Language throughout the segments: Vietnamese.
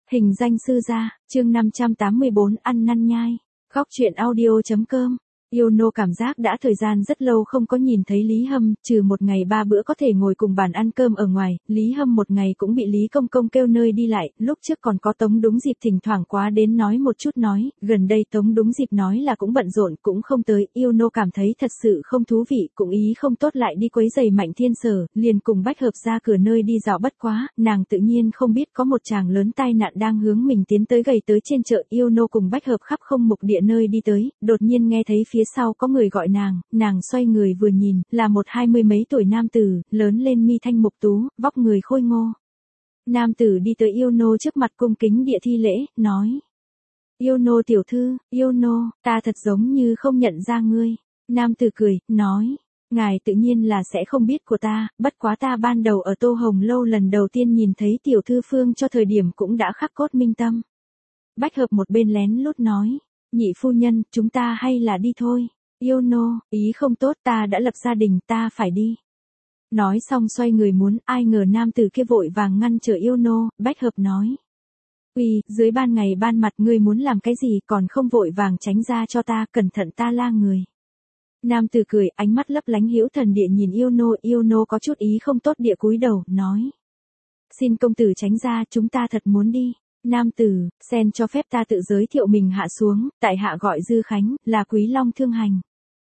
Hình danh sư gia, chương 584 ăn năn nhai. Góc truyện audio.com. Yono cảm giác đã thời gian rất lâu không có nhìn thấy Lý Hâm, trừ một ngày 3 bữa có thể ngồi cùng bàn ăn cơm ở ngoài, Lý Hâm một ngày cũng bị Lý Công Công kêu nơi đi lại, lúc trước còn có Tống Đúng Dịp thỉnh thoảng quá đến nói một chút nói, gần đây Tống Đúng Dịp nói là cũng bận rộn cũng không tới, Yono cảm thấy thật sự không thú vị, cũng ý không tốt lại đi quấy giày Mạnh Thiên Sở, liền cùng Bách Hợp ra cửa nơi đi dạo bất quá, nàng tự nhiên không biết có một chàng lớn tai nạn đang hướng mình tiến tới gầy tới trên chợ, Yono cùng Bách Hợp khắp không mục địa nơi đi tới, đột nhiên nghe thấy phía sau có người gọi nàng xoay người vừa nhìn, là một 20 mấy tuổi nam tử, lớn lên mi thanh mục tú, vóc người khôi ngô. Nam tử đi tới Yono trước mặt cung kính địa thi lễ, nói. Yono tiểu thư, Yono, ta thật giống như không nhận ra ngươi. Nam tử cười, nói. Ngài tự nhiên là sẽ không biết của ta, bất quá ta ban đầu ở Tô Hồng Lâu lần đầu tiên nhìn thấy tiểu thư Phương cho thời điểm cũng đã khắc cốt minh tâm. Bách Hợp một bên lén lút nói. Nhị phu nhân, chúng ta hay là đi thôi. Yono, ý không tốt, ta đã lập gia đình, ta phải đi. Nói xong xoay người muốn, ai ngờ nam tử kia vội vàng ngăn trở Yono, Bách Hợp nói. Uy, dưới ban ngày ban mặt ngươi muốn làm cái gì còn không vội vàng tránh ra cho ta, cẩn thận ta la người. Nam tử cười, ánh mắt lấp lánh hữu thần địa nhìn Yono có chút ý không tốt địa cúi đầu, nói. Xin công tử tránh ra, chúng ta thật muốn đi. Nam tử, sen cho phép ta tự giới thiệu mình hạ xuống, tại hạ gọi Dư Khánh, là Quý Long thương hành.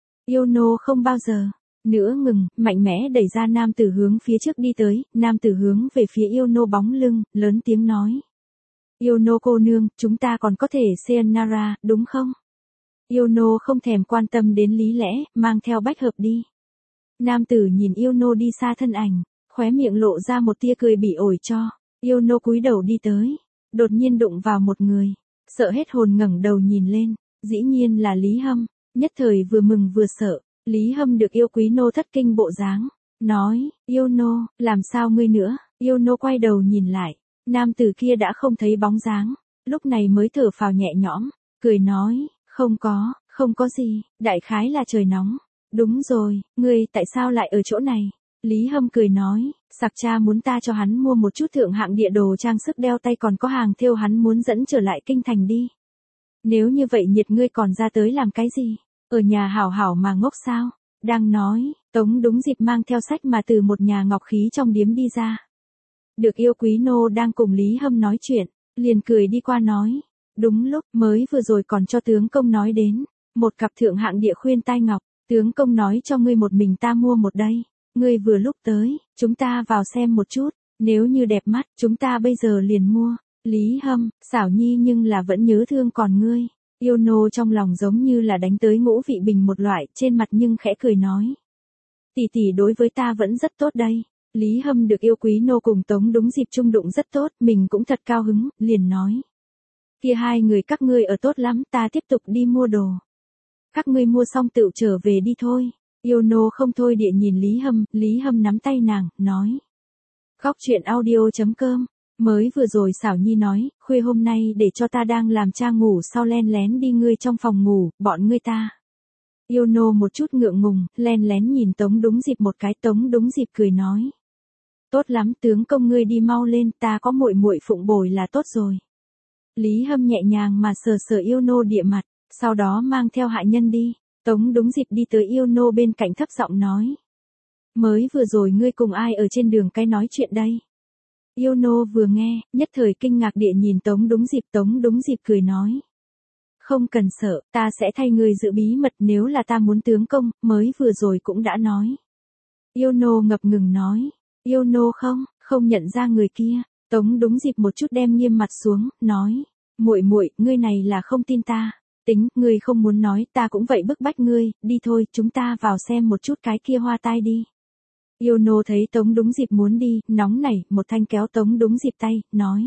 Yono không bao giờ nữa ngừng, mạnh mẽ đẩy ra nam tử hướng phía trước đi tới, nam tử hướng về phía Yono bóng lưng, lớn tiếng nói. Yono cô nương, chúng ta còn có thể sayonara, đúng không? Yono không thèm quan tâm đến lý lẽ, mang theo Bách Hợp đi. Nam tử nhìn Yono đi xa thân ảnh, khóe miệng lộ ra một tia cười bỉ ổi cho. Yono cúi đầu đi tới, đột nhiên đụng vào một người, sợ hết hồn ngẩng đầu nhìn lên, dĩ nhiên là Lý Hâm, nhất thời vừa mừng vừa sợ. Lý Hâm được yêu quý nô thất kinh bộ dáng, nói, Yono, làm sao ngươi nữa? Yono quay đầu nhìn lại, nam tử kia đã không thấy bóng dáng, lúc này mới thở phào nhẹ nhõm, cười nói, không có gì, đại khái là trời nóng. Đúng rồi, ngươi tại sao lại ở chỗ này? Lý Hâm cười nói, Sạc cha muốn ta cho hắn mua một chút thượng hạng địa đồ trang sức đeo tay còn có hàng thêu hắn muốn dẫn trở lại kinh thành đi. Nếu như vậy nhiệt ngươi còn ra tới làm cái gì? Ở nhà hảo hảo mà ngốc sao? Đang nói, Tống Đúng Dịp mang theo sách mà từ một nhà ngọc khí trong điếm đi ra. Được yêu quý nô đang cùng Lý Hâm nói chuyện, liền cười đi qua nói. Đúng lúc mới vừa rồi còn cho tướng công nói đến, một cặp thượng hạng địa khuyên tai ngọc, tướng công nói cho ngươi một mình ta mua một đây. Ngươi vừa lúc tới, chúng ta vào xem một chút, nếu như đẹp mắt, chúng ta bây giờ liền mua. Lý Hâm, xảo nhi nhưng là vẫn nhớ thương còn ngươi. Yono trong lòng giống như là đánh tới ngũ vị bình một loại, trên mặt nhưng khẽ cười nói. Tỷ tỷ đối với ta vẫn rất tốt đây. Lý Hâm được yêu quý nô cùng Tống Đúng Dịp chung đụng rất tốt, mình cũng thật cao hứng, liền nói. Kia hai người các ngươi ở tốt lắm, ta tiếp tục đi mua đồ. Các ngươi mua xong tự trở về đi thôi. Yono không thôi địa nhìn Lý Hâm nắm tay nàng, nói. Góc truyện audio.com. Mới vừa rồi xảo nhi nói, khuya hôm nay để cho ta đang làm cha ngủ sau len lén đi ngươi trong phòng ngủ, bọn ngươi ta. Yono một chút ngượng ngùng, len lén nhìn Tống Đúng Dịp một cái, Tống Đúng Dịp cười nói. Tốt lắm tướng công ngươi đi mau lên, ta có muội muội phụng bồi là tốt rồi. Lý Hâm nhẹ nhàng mà sờ sờ Yono địa mặt, sau đó mang theo hạ nhân đi. Tống Đúng Dịp đi tới Yono bên cạnh thấp giọng nói. Mới vừa rồi ngươi cùng ai ở trên đường cái nói chuyện đây? Yono vừa nghe, nhất thời kinh ngạc địa nhìn Tống Đúng Dịp cười nói. Không cần sợ, ta sẽ thay ngươi giữ bí mật nếu là ta muốn tướng công, mới vừa rồi cũng đã nói. Yono ngập ngừng nói. Yono không nhận ra người kia. Tống Đúng Dịp một chút đem nghiêm mặt xuống, nói. Muội, ngươi này là không tin ta. Tính, ngươi không muốn nói, ta cũng vậy bức bách ngươi, đi thôi, chúng ta vào xem một chút cái kia hoa tai đi. Yono thấy Tống Đúng Dịp muốn đi, nóng nảy, một thanh kéo Tống Đúng Dịp tay, nói.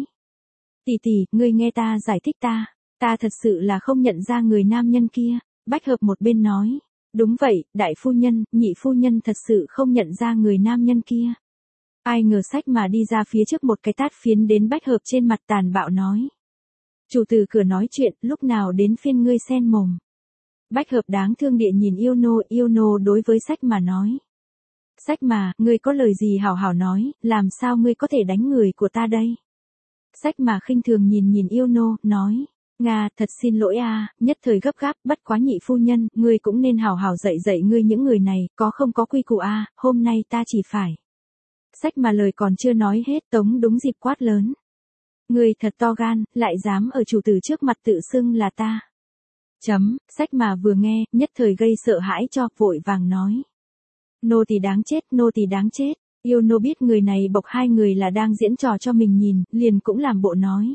Tỷ, ngươi nghe ta giải thích ta thật sự là không nhận ra người nam nhân kia. Bách Hợp một bên nói. Đúng vậy, đại phu nhân, nhị phu nhân thật sự không nhận ra người nam nhân kia. Ai ngờ sách mà đi ra phía trước một cái tát phiến đến Bách Hợp trên mặt tàn bạo nói. Chủ từ cửa nói chuyện, lúc nào đến phiên ngươi xen mồm. Bách Hợp đáng thương địa nhìn Yono đối với sách mà nói. Sách mà, ngươi có lời gì hảo hảo nói, làm sao ngươi có thể đánh người của ta đây? Sách mà khinh thường nhìn nhìn Yêu Nô, nói. Nga, thật xin lỗi a, nhất thời gấp gáp, bất quá nhị phu nhân, ngươi cũng nên hào hào dạy dạy ngươi những người này, có không có quy củ a, hôm nay ta chỉ phải. Sách mà lời còn chưa nói hết, Tống đúng dịp quát lớn. Ngươi thật to gan, lại dám ở chủ tử trước mặt tự xưng là ta. Sách mà vừa nghe, nhất thời gây sợ hãi cho, vội vàng nói. Nô tỳ đáng chết, nô tỳ đáng chết. Yêu Nô biết người này bộc hai người là đang diễn trò cho mình nhìn, liền cũng làm bộ nói.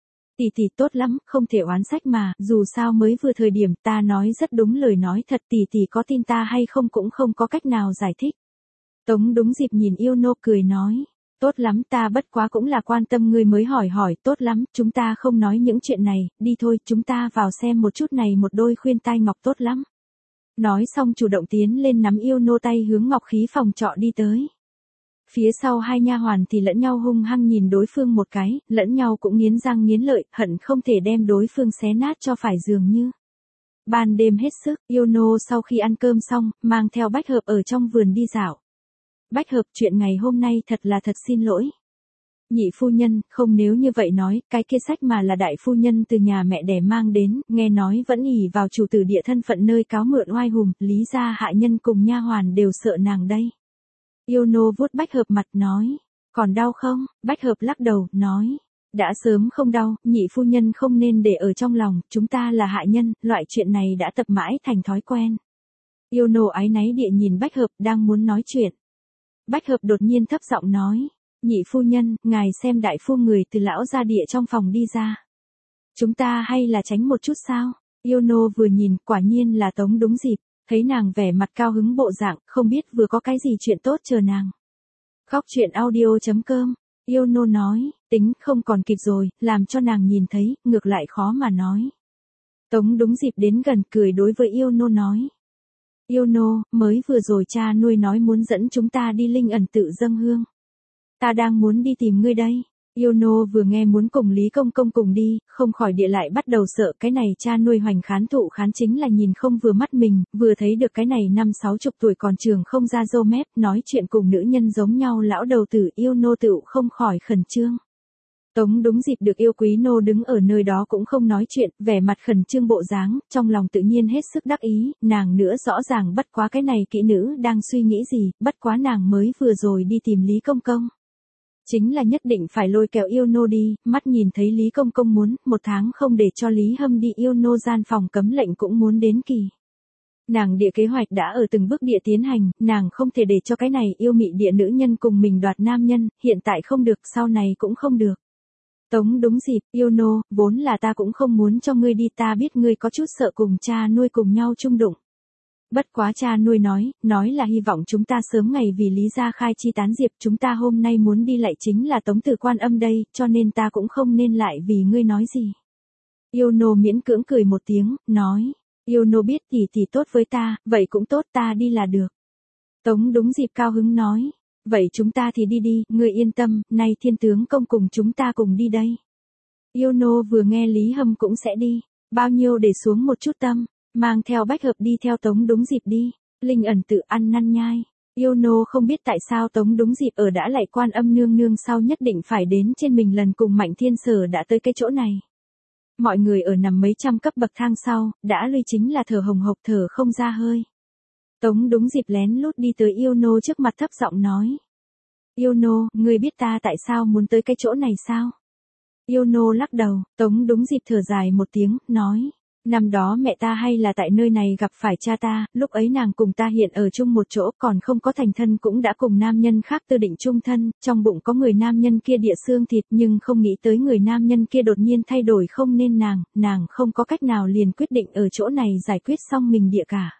Tỷ tốt lắm, không thể oán Sách mà, dù sao mới vừa thời điểm ta nói rất đúng lời nói thật, tỷ có tin ta hay không cũng không có cách nào giải thích. Tống đúng dịp nhìn Yêu Nô cười nói. Tốt lắm, ta bất quá cũng là quan tâm ngươi mới hỏi, tốt lắm, chúng ta không nói những chuyện này, đi thôi, chúng ta vào xem một chút này, một đôi khuyên tai ngọc tốt lắm. Nói xong chủ động tiến lên nắm Yêu Nô tay hướng ngọc khí phòng trọ đi tới. Phía sau hai nha hoàn thì lẫn nhau hung hăng nhìn đối phương một cái, lẫn nhau cũng nghiến răng nghiến lợi, hận không thể đem đối phương xé nát cho phải dường như. Ban đêm hết sức, Yêu Nô sau khi ăn cơm xong, mang theo Bách Hợp ở trong vườn đi dạo. Bách Hợp, chuyện ngày hôm nay thật xin lỗi. Nhị phu nhân, không nếu như vậy nói, cái kia Sách mà là đại phu nhân từ nhà mẹ đẻ mang đến, nghe nói vẫn ỷ vào chủ tử địa thân phận nơi cáo mượn oai hùng, lý ra hạ nhân cùng nha hoàn đều sợ nàng đây. Yêu Nô vuốt Bách Hợp mặt nói, còn đau không? Bách Hợp lắc đầu, nói, đã sớm không đau, nhị phu nhân không nên để ở trong lòng, chúng ta là hạ nhân, loại chuyện này đã tập mãi thành thói quen. Yêu Nô áy náy địa nhìn Bách Hợp đang muốn nói chuyện. Bách Hợp đột nhiên thấp giọng nói, nhị phu nhân, ngài xem đại phu người từ lão gia địa trong phòng đi ra. Chúng ta hay là tránh một chút sao? Yêu Nô vừa nhìn, quả nhiên là Tống đúng dịp, thấy nàng vẻ mặt cao hứng bộ dạng, không biết vừa có cái gì chuyện tốt chờ nàng. Khóc chuyện audio.com, Yêu Nô nói, tính không còn kịp rồi, làm cho nàng nhìn thấy, ngược lại khó mà nói. Tống đúng dịp đến gần cười đối với Yêu Nô nói. Yêu Nô, mới vừa rồi cha nuôi nói muốn dẫn chúng ta đi linh ẩn tự dâng hương. Ta đang muốn đi tìm ngươi đây. Yêu Nô vừa nghe muốn cùng Lý Công Công cùng đi, không khỏi địa lại bắt đầu sợ cái này cha nuôi hoành khán thụ khán chính là nhìn không vừa mắt mình, vừa thấy được cái này 50-60 tuổi còn trường không ra râu mép, nói chuyện cùng nữ nhân giống nhau lão đầu tử, Yêu Nô tựu không khỏi khẩn trương. Tống đúng dịp được yêu quý nô đứng ở nơi đó cũng không nói chuyện, vẻ mặt khẩn trương bộ dáng, trong lòng tự nhiên hết sức đắc ý, nàng nữa rõ ràng bất quá cái này kỹ nữ đang suy nghĩ gì, bất quá nàng mới vừa rồi đi tìm Lý Công Công. Chính là nhất định phải lôi kéo Yêu Nô đi, mắt nhìn thấy Lý Công Công muốn, 1 tháng không để cho Lý Hâm đi Yêu Nô gian phòng cấm lệnh cũng muốn đến kỳ. Nàng địa kế hoạch đã ở từng bước địa tiến hành, nàng không thể để cho cái này yêu mị địa nữ nhân cùng mình đoạt nam nhân, hiện tại không được, sau này cũng không được. Tống đúng dịp, Yêu Nô, vốn là ta cũng không muốn cho ngươi đi, ta biết ngươi có chút sợ cùng cha nuôi cùng nhau chung đụng. Bất quá cha nuôi nói là hy vọng chúng ta sớm ngày vì Lý gia khai chi tán diệp, chúng ta hôm nay muốn đi lại chính là Tống Tử Quan Âm đây, cho nên ta cũng không nên lại vì ngươi nói gì. Yêu Nô miễn cưỡng cười một tiếng, nói, Yêu Nô biết tỷ tốt với ta, vậy cũng tốt, ta đi là được. Tống đúng dịp cao hứng nói, vậy chúng ta thì đi, ngươi yên tâm, nay Thiên tướng công cùng chúng ta cùng đi đây. Yêu Nô vừa nghe Lý Hâm cũng sẽ đi, bao nhiêu để xuống một chút tâm, mang theo Bách Hợp đi theo Tống đúng dịp đi, linh ẩn tự ăn năn nhai. Yêu Nô không biết tại sao Tống đúng dịp ở đã lại Quan Âm nương nương sau nhất định phải đến trên mình lần cùng Mạnh Thiên Sở đã tới cái chỗ này. Mọi người ở nằm mấy trăm cấp bậc thang sau, đã lui chính là thở hồng hộc thở không ra hơi. Tống đúng dịp lén lút đi tới Yêu Nô trước mặt thấp giọng nói. Yêu Nô, ngươi biết ta tại sao muốn tới cái chỗ này sao? Yêu Nô lắc đầu, Tống đúng dịp thở dài một tiếng, nói. Năm đó mẹ ta hay là tại nơi này gặp phải cha ta, lúc ấy nàng cùng ta hiện ở chung một chỗ còn không có thành thân cũng đã cùng nam nhân khác tư định chung thân, trong bụng có người nam nhân kia địa xương thịt nhưng không nghĩ tới người nam nhân kia đột nhiên thay đổi không nên nàng không có cách nào liền quyết định ở chỗ này giải quyết xong mình địa cả.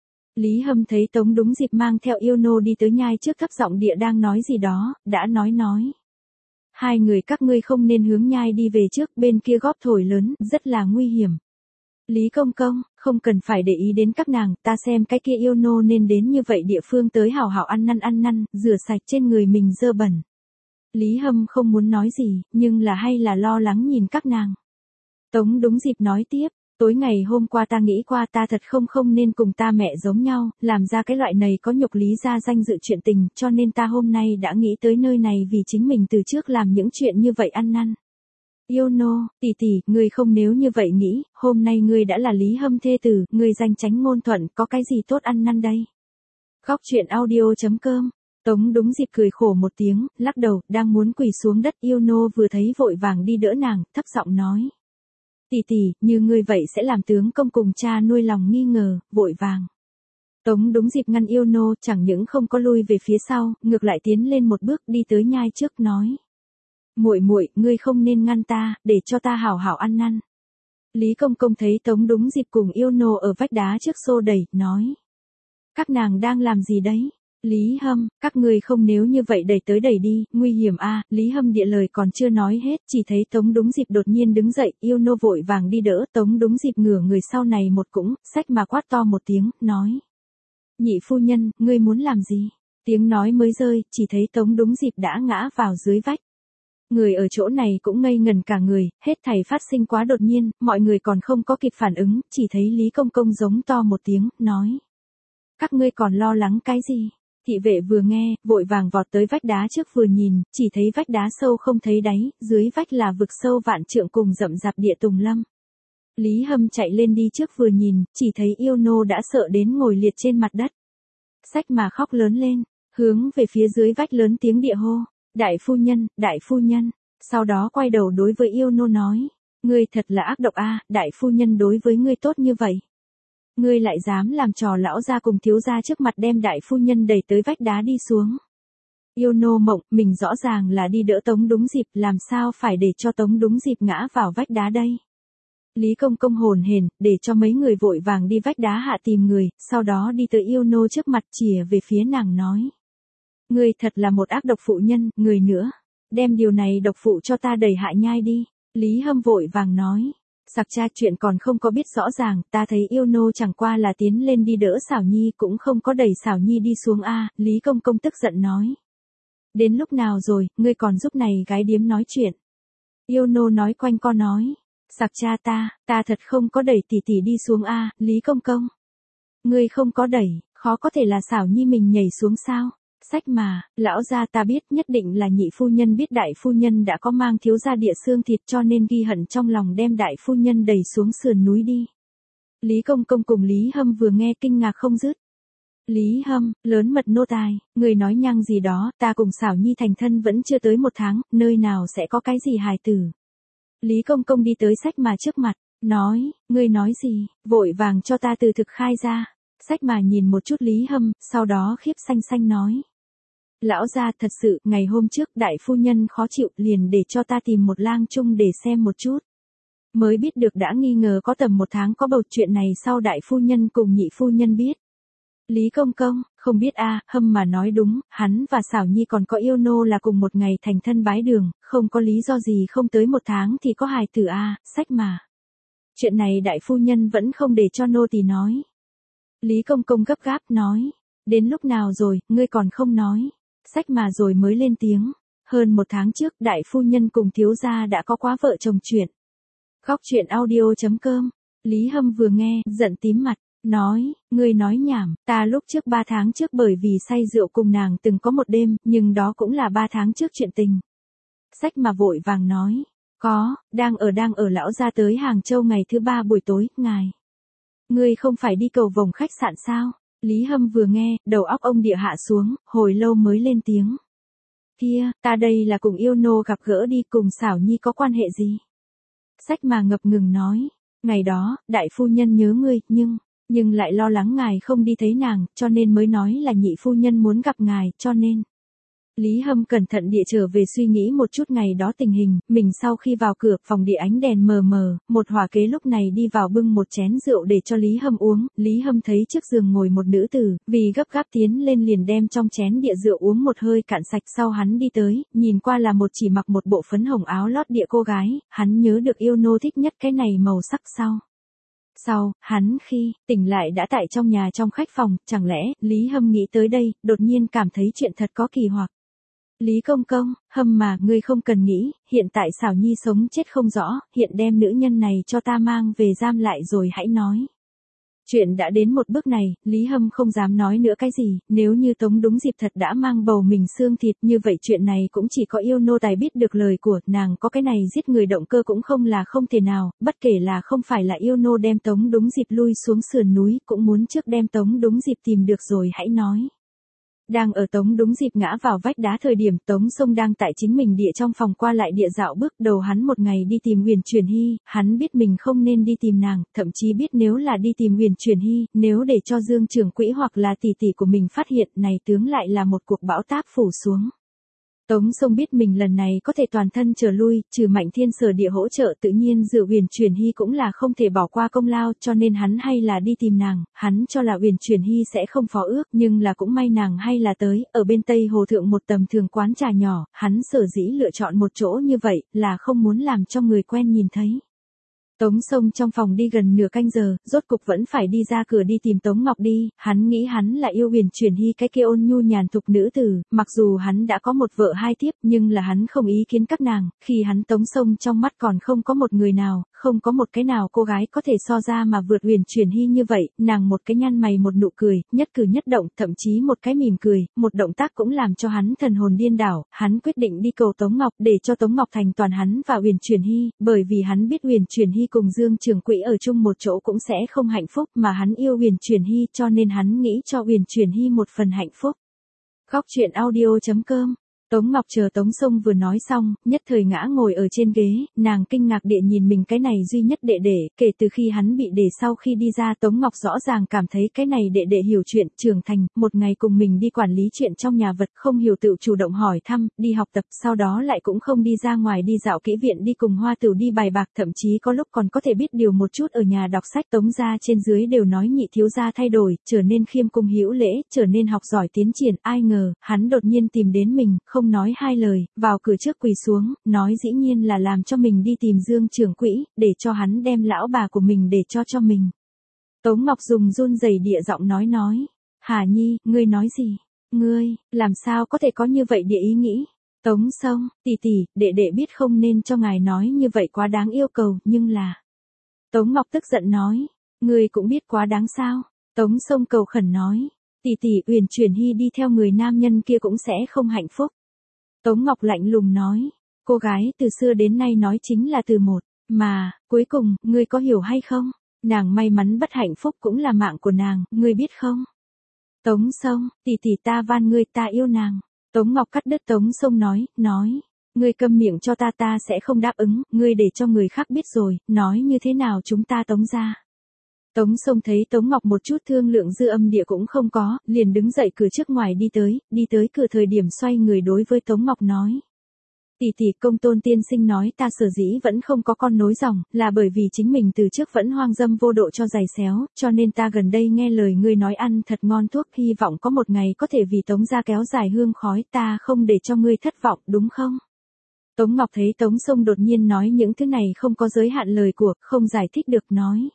Lý Hâm thấy Tống đúng dịp mang theo Yêu Nô đi tới nhai trước thấp giọng địa đang nói gì đó, đã nói. Hai người các ngươi không nên hướng nhai đi về trước, bên kia góp thổi lớn, rất là nguy hiểm. Lý Công Công, không cần phải để ý đến các nàng, ta xem cái kia Yêu Nô nên đến như vậy địa phương tới hảo hảo ăn năn, rửa sạch trên người mình dơ bẩn. Lý Hâm không muốn nói gì, nhưng là hay là lo lắng nhìn các nàng. Tống đúng dịp nói tiếp, tối ngày hôm qua ta nghĩ qua ta thật không nên cùng ta mẹ giống nhau, làm ra cái loại này có nhục Lý gia danh dự chuyện tình, cho nên ta hôm nay đã nghĩ tới nơi này vì chính mình từ trước làm những chuyện như vậy ăn năn. Yêu nô, tỷ tỷ, ngươi không nếu như vậy nghĩ, hôm nay ngươi đã là Lý Hâm thê tử, ngươi danh chánh ngôn thuận, có cái gì tốt ăn năn đây? Khóc chuyện audio.com. Tống Đúng Dịp cười khổ một tiếng, lắc đầu, đang muốn quỳ xuống đất. Yêu nô vừa thấy vội vàng đi đỡ nàng, thấp giọng nói. Tỷ tỷ, như ngươi vậy sẽ làm tướng công cùng cha nuôi lòng nghi ngờ, vội vàng. Tống Đúng Dịp ngăn yêu nô, chẳng những không có lui về phía sau, ngược lại tiến lên một bước đi tới nhai trước nói. Muội muội, ngươi không nên ngăn ta, để cho ta hảo hảo ăn năn. Lý Công Công thấy Tống Đúng Dịp cùng yêu nô ở vách đá trước xô đẩy, nói. Các nàng đang làm gì đấy? Lý Hâm, các ngươi không nếu như vậy đẩy tới đẩy đi, nguy hiểm a. Lý Hâm địa lời còn chưa nói hết, chỉ thấy Tống Đúng Dịp đột nhiên đứng dậy, yêu nô vội vàng đi đỡ. Tống Đúng Dịp ngửa người sau này một cũng, xách mà quát to một tiếng, nói. Nhị phu nhân, ngươi muốn làm gì? Tiếng nói mới rơi, chỉ thấy Tống Đúng Dịp đã ngã vào dưới vách. Người ở chỗ này cũng ngây ngần cả người, hết thảy phát sinh quá đột nhiên, mọi người còn không có kịp phản ứng, chỉ thấy Lý Công Công giống to một tiếng, nói. Các ngươi còn lo lắng cái gì? Thị vệ vừa nghe, vội vàng vọt tới vách đá trước vừa nhìn, chỉ thấy vách đá sâu không thấy đáy, dưới vách là vực sâu vạn trượng cùng rậm rạp địa tùng lâm. Lý Hâm chạy lên đi trước vừa nhìn, chỉ thấy yêu nô đã sợ đến ngồi liệt trên mặt đất. Xách mà khóc lớn lên, hướng về phía dưới vách lớn tiếng địa hô. Đại phu nhân, sau đó quay đầu đối với yêu nô nói, ngươi thật là ác độc a, đại phu nhân đối với ngươi tốt như vậy. Ngươi lại dám làm trò lão gia cùng thiếu gia trước mặt đem đại phu nhân đẩy tới vách đá đi xuống. Yêu nô mộng, mình rõ ràng là đi đỡ Tống Đúng Dịp, làm sao phải để cho Tống Đúng Dịp ngã vào vách đá đây. Lý Công Công hồn hển, để cho mấy người vội vàng đi vách đá hạ tìm người, sau đó đi tới yêu nô trước mặt chìa về phía nàng nói. Ngươi thật là một ác độc phụ nhân, người nữa. Đem điều này độc phụ cho ta đẩy hạ nhai đi. Lý Hâm vội vàng nói. Sặc cha chuyện còn không có biết rõ ràng, ta thấy yêu nô chẳng qua là tiến lên đi đỡ Xảo Nhi cũng không có đẩy Xảo Nhi đi xuống a. Lý Công Công tức giận nói. Đến lúc nào rồi, ngươi còn giúp này gái điếm nói chuyện. Yêu nô nói quanh co nói. Sặc cha ta thật không có đẩy tỷ tỷ đi xuống a. Lý Công Công. Ngươi không có đẩy, khó có thể là Xảo Nhi mình nhảy xuống sao? Sách mà, lão gia ta biết nhất định là nhị phu nhân biết đại phu nhân đã có mang thiếu gia địa xương thịt cho nên ghi hận trong lòng đem đại phu nhân đẩy xuống sườn núi đi. Lý Công Công cùng Lý Hâm vừa nghe kinh ngạc không dứt. Lý Hâm, lớn mật nô tài, người nói nhăng gì đó, ta cùng Xảo Nhi thành thân vẫn chưa tới 1 tháng, nơi nào sẽ có cái gì hài tử. Lý Công Công đi tới sách mà trước mặt, nói, ngươi nói gì, vội vàng cho ta từ thực khai ra. Sách mà nhìn một chút Lý Hâm, sau đó khiếp xanh xanh nói. Lão gia thật sự, ngày hôm trước đại phu nhân khó chịu liền để cho ta tìm một lang chung để xem một chút. Mới biết được đã nghi ngờ có tầm 1 tháng có bầu, chuyện này sau đại phu nhân cùng nhị phu nhân biết. Lý Công Công, không biết a. Hâm mà nói đúng, hắn và Xảo Nhi còn có yêu nô là cùng một ngày thành thân bái đường, không có lý do gì không tới 1 tháng thì có hài tử a. Sách mà. Chuyện này đại phu nhân vẫn không để cho nô tỳ nói. Lý Công Công gấp gáp nói, đến lúc nào rồi, ngươi còn không nói. Sách mà rồi mới lên tiếng, hơn 1 tháng trước đại phu nhân cùng thiếu gia đã có quá vợ chồng chuyện. Khóc chuyện audio.com. Lý Hâm vừa nghe, giận tím mặt, nói, ngươi nói nhảm, ta lúc trước 3 tháng trước bởi vì say rượu cùng nàng từng có một đêm, nhưng đó cũng là 3 tháng trước chuyện tình. Sách mà vội vàng nói, có, đang ở lão gia tới Hàng Châu ngày thứ 3 buổi tối, ngài. Ngươi không phải đi cầu vồng khách sạn sao? Lý Hâm vừa nghe, đầu óc ông địa hạ xuống, hồi lâu mới lên tiếng. Kia, ta đây là cùng yêu nô gặp gỡ đi, cùng Xảo Nhi có quan hệ gì? Sách mà ngập ngừng nói, ngày đó, đại phu nhân nhớ ngươi, nhưng lại lo lắng ngài không đi thấy nàng, cho nên mới nói là nhị phu nhân muốn gặp ngài, cho nên. Lý Hâm cẩn thận địa trở về suy nghĩ một chút ngày đó tình hình, mình sau khi vào cửa, phòng địa ánh đèn mờ mờ, một hỏa kế lúc này đi vào bưng một chén rượu để cho Lý Hâm uống, Lý Hâm thấy trước giường ngồi một nữ tử, vì gấp gáp tiến lên liền đem trong chén địa rượu uống một hơi cạn sạch, sau hắn đi tới, nhìn qua là một chỉ mặc một bộ phấn hồng áo lót địa cô gái, hắn nhớ được yêu nô thích nhất cái này màu sắc sau, hắn khi tỉnh lại đã tại trong nhà trong khách phòng, chẳng lẽ, Lý Hâm nghĩ tới đây, đột nhiên cảm thấy chuyện thật có kỳ hoặc. Lý Công Công, Hâm mà, ngươi không cần nghĩ, hiện tại Xảo Nhi sống chết không rõ, hiện đem nữ nhân này cho ta mang về giam lại rồi hãy nói. Chuyện đã đến một bước này, Lý Hâm không dám nói nữa cái gì, nếu như Tống Đúng Dịp thật đã mang bầu mình xương thịt như vậy chuyện này cũng chỉ có yêu nô tài biết được lời của nàng, có cái này giết người động cơ cũng không là không thể nào, bất kể là không phải là yêu nô đem Tống Đúng Dịp lui xuống sườn núi, cũng muốn trước đem Tống Đúng Dịp tìm được rồi hãy nói. Đang ở Tống Đúng Dịp ngã vào vách đá thời điểm Tống Sông đang tại chính mình địa trong phòng qua lại địa dạo bước đầu hắn một ngày đi tìm Huyền Truyền Hy, hắn biết mình không nên đi tìm nàng, thậm chí biết nếu là đi tìm Huyền Truyền Hy, nếu để cho Dương Trường Quỹ hoặc là tỷ tỷ của mình phát hiện này tướng lại là một cuộc bão táp phủ xuống. Tống Sông biết mình lần này có thể toàn thân trở lui, trừ Mạnh Thiên Sở địa hỗ trợ tự nhiên dựa Huyền Truyền Hy cũng là không thể bỏ qua công lao cho nên hắn hay là đi tìm nàng, hắn cho là Huyền Truyền Hy sẽ không phó ước nhưng là cũng may nàng hay là tới, ở bên Tây Hồ Thượng một tầm thường quán trà nhỏ, hắn sở dĩ lựa chọn một chỗ như vậy là không muốn làm cho người quen nhìn thấy. Tống Sông trong phòng đi gần nửa canh giờ, rốt cục vẫn phải đi ra cửa đi tìm Tống Ngọc đi, hắn nghĩ hắn là yêu Huyền Truyền Hy cái kia ôn nhu nhàn thục nữ tử, mặc dù hắn đã có một vợ hai thiếp nhưng là hắn không ý kiến các nàng, khi hắn Tống Sông trong mắt còn không có một người nào, không có một cái nào cô gái có thể so ra mà vượt Huyền Truyền Hy như vậy, nàng một cái nhăn mày một nụ cười, nhất cử nhất động, thậm chí một cái mỉm cười, một động tác cũng làm cho hắn thần hồn điên đảo, hắn quyết định đi cầu Tống Ngọc để cho Tống Ngọc thành toàn hắn và Huyền Truyền Hy, bởi vì hắn biết Huyền Truyền Hy cùng Dương Trường Quỹ ở chung một chỗ cũng sẽ không hạnh phúc mà hắn yêu Huyền Truyền Hy cho nên hắn nghĩ cho Huyền Truyền Hy một phần hạnh phúc. Góc truyện audio.com Tống Ngọc chờ Tống Sông vừa nói xong, nhất thời ngã ngồi ở trên ghế, nàng kinh ngạc địa nhìn mình cái này duy nhất đệ đệ, kể từ khi hắn bị để sau khi đi ra Tống Ngọc rõ ràng cảm thấy cái này đệ đệ hiểu chuyện, trưởng thành, một ngày cùng mình đi quản lý chuyện trong nhà vật, không hiểu tự chủ động hỏi thăm, đi học tập, sau đó lại cũng không đi ra ngoài đi dạo kỹ viện đi cùng Hoa Tửu đi bài bạc, thậm chí có lúc còn có thể biết điều một chút ở nhà đọc sách. Tống gia trên dưới đều nói nhị thiếu gia thay đổi, trở nên khiêm cung hữu lễ, trở nên học giỏi tiến triển, ai ngờ, hắn đột nhiên tìm đến mình, không nói hai lời, vào cửa trước quỳ xuống, nói dĩ nhiên là làm cho mình đi tìm Dương Trường Quỹ, để cho hắn đem lão bà của mình để cho mình. Tống Ngọc dùng run rẩy địa giọng nói, Hà Nhi, ngươi nói gì? Ngươi, làm sao có thể có như vậy địa ý nghĩ? Tống Sông, tỷ tỷ, đệ đệ biết không nên cho ngài nói như vậy quá đáng yêu cầu, nhưng là... Tống Ngọc tức giận nói, ngươi cũng biết quá đáng sao? Tống Sông cầu khẩn nói, tỷ tỷ Huyền Truyền Hy đi theo người nam nhân kia cũng sẽ không hạnh phúc. Tống Ngọc lạnh lùng nói, cô gái từ xưa đến nay nói chính là từ một, mà, cuối cùng, ngươi có hiểu hay không? Nàng may mắn bất hạnh phúc cũng là mạng của nàng, ngươi biết không? Tống Sông, tỷ tỷ ta van ngươi ta yêu nàng. Tống Ngọc cắt đứt Tống Sông nói, ngươi câm miệng cho ta sẽ không đáp ứng, ngươi để cho người khác biết rồi, nói như thế nào chúng ta Tống ra. Tống Sông thấy Tống Ngọc một chút thương lượng dư âm địa cũng không có, liền đứng dậy cửa trước ngoài đi tới cửa thời điểm xoay người đối với Tống Ngọc nói. Tỷ tỷ Công Tôn tiên sinh nói ta sở dĩ vẫn không có con nối dòng, là bởi vì chính mình từ trước vẫn hoang dâm vô độ cho giày xéo, cho nên ta gần đây nghe lời ngươi nói ăn thật ngon thuốc, hy vọng có một ngày có thể vì Tống gia kéo dài hương khói, ta không để cho ngươi thất vọng, đúng không? Tống Ngọc thấy Tống Sông đột nhiên nói những thứ này không có giới hạn lời của, không giải thích được nói.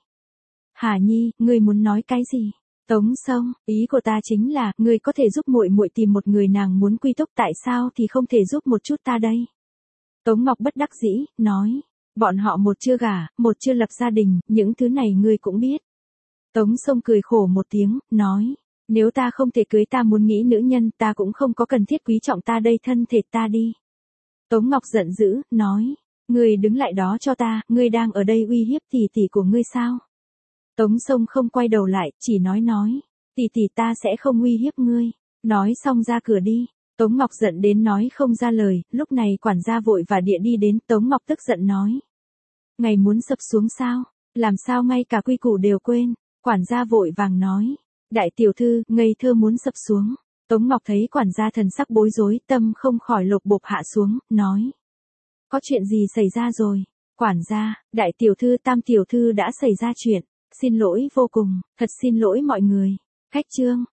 Hà Nhi, ngươi muốn nói cái gì? Tống Sông, ý của ta chính là, ngươi có thể giúp muội muội tìm một người nàng muốn quy túc, tại sao thì không thể giúp một chút ta đây? Tống Ngọc bất đắc dĩ, nói, bọn họ một chưa gả, một chưa lập gia đình, những thứ này ngươi cũng biết. Tống Sông cười khổ một tiếng, nói, nếu ta không thể cưới ta muốn nghĩ nữ nhân, ta cũng không có cần thiết quý trọng ta đây thân thể ta đi. Tống Ngọc giận dữ, nói, ngươi đứng lại đó cho ta, ngươi đang ở đây uy hiếp tỷ tỷ của ngươi sao? Tống Sông không quay đầu lại, chỉ nói, tỷ tỷ ta sẽ không uy hiếp ngươi. Nói xong ra cửa đi. Tống Ngọc giận đến nói không ra lời, lúc này quản gia vội và địa đi đến, Tống Ngọc tức giận nói. Ngày muốn sập xuống sao? Làm sao ngay cả quy củ đều quên? Quản gia vội vàng nói. Đại tiểu thư, ngây thơ muốn sập xuống. Tống Ngọc thấy quản gia thần sắc bối rối, tâm không khỏi lột bột hạ xuống, nói. Có chuyện gì xảy ra rồi? Quản gia, đại tiểu thư tam tiểu thư đã xảy ra chuyện. Xin lỗi vô cùng, thật xin lỗi mọi người. Khách trương,